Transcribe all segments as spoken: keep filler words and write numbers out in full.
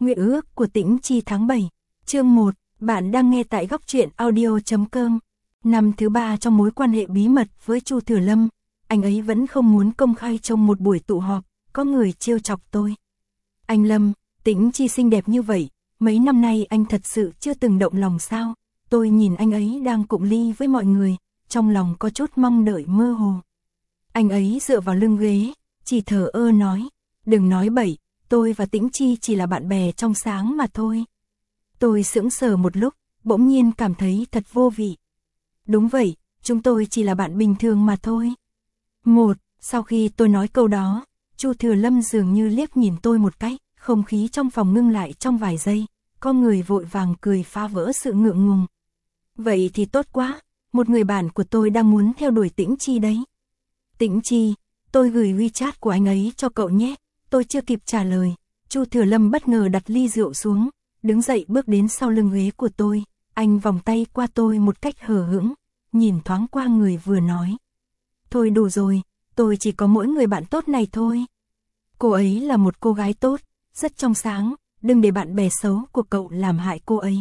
Nguyện ước của Tĩnh Chi tháng bảy, chương một, bạn đang nghe tại góc truyện audio.com. Năm thứ ba trong mối quan hệ bí mật với Chu Thừa Lâm, anh ấy vẫn không muốn công khai trong một buổi tụ họp, có người trêu chọc tôi. Anh Lâm, Tĩnh Chi xinh đẹp như vậy, mấy năm nay anh thật sự chưa từng động lòng sao? Tôi nhìn anh ấy đang cụng ly với mọi người, trong lòng có chút mong đợi mơ hồ. Anh ấy dựa vào lưng ghế, chỉ thở ơ nói, đừng nói bậy, tôi và Tĩnh Chi chỉ là bạn bè trong sáng mà thôi. Tôi sững sờ một lúc, bỗng nhiên cảm thấy thật vô vị. Đúng vậy, chúng tôi chỉ là bạn bình thường mà thôi. Một, sau khi tôi nói câu đó, Chu Thừa Lâm dường như liếc nhìn tôi một cái, không khí trong phòng ngưng lại trong vài giây, có người vội vàng cười phá vỡ sự ngượng ngùng. Vậy thì tốt quá, một người bạn của tôi đang muốn theo đuổi Tĩnh Chi đấy. Tĩnh Chi, tôi gửi WeChat của anh ấy cho cậu nhé. Tôi chưa kịp trả lời, Chu Thừa Lâm bất ngờ đặt ly rượu xuống, đứng dậy bước đến sau lưng ghế của tôi, anh vòng tay qua tôi một cách hờ hững, nhìn thoáng qua người vừa nói. Thôi đủ rồi, tôi chỉ có mỗi người bạn tốt này thôi. Cô ấy là một cô gái tốt, rất trong sáng, đừng để bạn bè xấu của cậu làm hại cô ấy.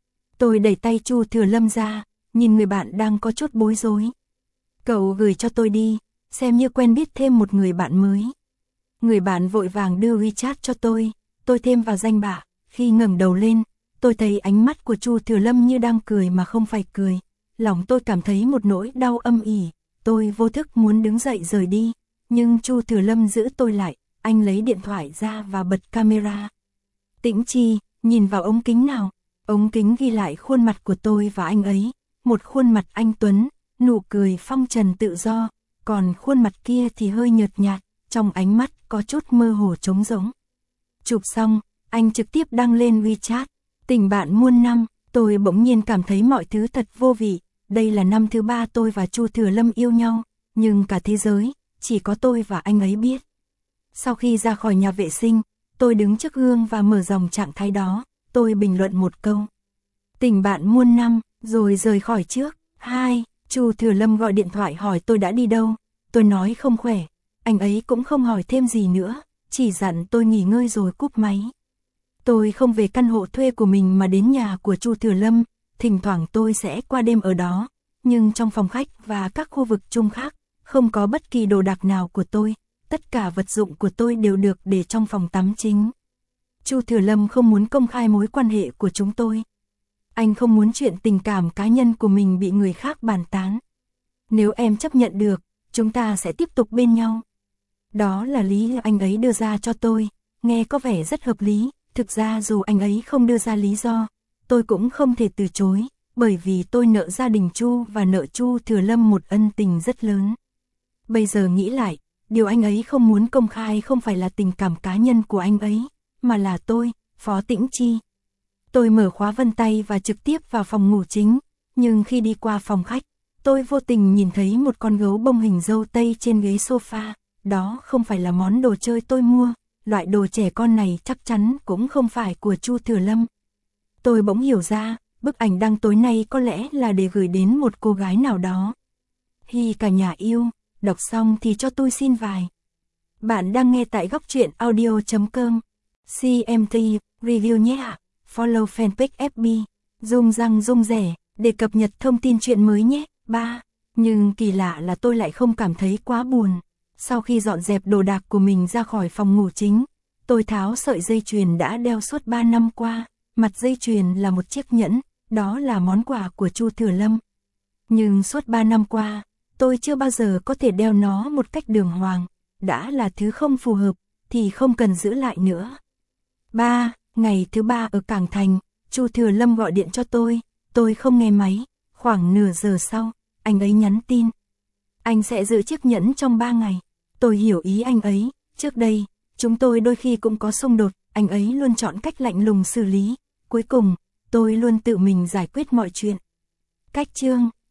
Tôi đẩy tay Chu Thừa Lâm ra, nhìn người bạn đang có chút bối rối. Cậu gửi cho tôi đi, xem như quen biết thêm một người bạn mới. Người bạn vội vàng đưa WeChat cho tôi, tôi thêm vào danh bạ, khi ngẩng đầu lên, tôi thấy ánh mắt của Chu Thừa Lâm như đang cười mà không phải cười, lòng tôi cảm thấy một nỗi đau âm ỉ, tôi vô thức muốn đứng dậy rời đi, nhưng Chu Thừa Lâm giữ tôi lại, anh lấy điện thoại ra và bật camera. Tĩnh Chi, nhìn vào ống kính nào, ống kính ghi lại khuôn mặt của tôi và anh ấy, một khuôn mặt anh tuấn, nụ cười phong trần tự do, còn khuôn mặt kia thì hơi nhợt nhạt, trong ánh mắt có chút mơ hồ trống rỗng. Chụp xong, anh trực tiếp đăng lên WeChat, tình bạn muôn năm, tôi bỗng nhiên cảm thấy mọi thứ thật vô vị, đây là năm thứ ba tôi và Chu Thừa Lâm yêu nhau, nhưng cả thế giới, chỉ có tôi và anh ấy biết. Sau khi ra khỏi nhà vệ sinh, tôi đứng trước gương và mở dòng trạng thái đó, tôi bình luận một câu. Tình bạn muôn năm, rồi rời khỏi trước. Hai, Chu Thừa Lâm gọi điện thoại hỏi tôi đã đi đâu, tôi nói không khỏe. Anh ấy cũng không hỏi thêm gì nữa, chỉ dặn tôi nghỉ ngơi rồi cúp máy. Tôi không về căn hộ thuê của mình mà đến nhà của Chu Thừa Lâm, thỉnh thoảng tôi sẽ qua đêm ở đó, nhưng trong phòng khách và các khu vực chung khác, không có bất kỳ đồ đạc nào của tôi, tất cả vật dụng của tôi đều được để trong phòng tắm chính. Chu Thừa Lâm không muốn công khai mối quan hệ của chúng tôi. Anh không muốn chuyện tình cảm cá nhân của mình bị người khác bàn tán. Nếu em chấp nhận được, chúng ta sẽ tiếp tục bên nhau. Đó là lý anh ấy đưa ra cho tôi, nghe có vẻ rất hợp lý, thực ra dù anh ấy không đưa ra lý do, tôi cũng không thể từ chối, bởi vì tôi nợ gia đình Chu và nợ Chu Thừa Lâm một ân tình rất lớn. Bây giờ nghĩ lại, điều anh ấy không muốn công khai không phải là tình cảm cá nhân của anh ấy, mà là tôi, Phó Tĩnh Chi. Tôi mở khóa vân tay và trực tiếp vào phòng ngủ chính, nhưng khi đi qua phòng khách, tôi vô tình nhìn thấy một con gấu bông hình dâu tây trên ghế sofa. Đó không phải là món đồ chơi tôi mua, loại đồ trẻ con này chắc chắn cũng không phải của Chu Thừa Lâm. Tôi bỗng hiểu ra, bức ảnh đăng tối nay có lẽ là để gửi đến một cô gái nào đó. Hi cả nhà yêu, đọc xong thì cho tôi xin vài. Bạn đang nghe tại góc truyện audio.com. xê em tê review nhé ạ. Follow fanpage ép bê. Rung răng rung rẻ, để cập nhật thông tin chuyện mới nhé. Ba. Nhưng kỳ lạ là tôi lại không cảm thấy quá buồn. Sau khi dọn dẹp đồ đạc của mình ra khỏi phòng ngủ chính, tôi tháo sợi dây chuyền đã đeo suốt ba năm qua, mặt dây chuyền là một chiếc nhẫn, đó là món quà của Chu Thừa Lâm. Nhưng suốt ba năm qua, tôi chưa bao giờ có thể đeo nó một cách đường hoàng, đã là thứ không phù hợp, thì không cần giữ lại nữa. Ba, ngày thứ ba ở Cảng Thành, Chu Thừa Lâm gọi điện cho tôi, tôi không nghe máy, khoảng nửa giờ sau, anh ấy nhắn tin. Anh sẽ giữ chiếc nhẫn trong ba ngày. Tôi hiểu ý anh ấy, trước đây, chúng tôi đôi khi cũng có xung đột, anh ấy luôn chọn cách lạnh lùng xử lý. Cuối cùng, tôi luôn tự mình giải quyết mọi chuyện. Cách chương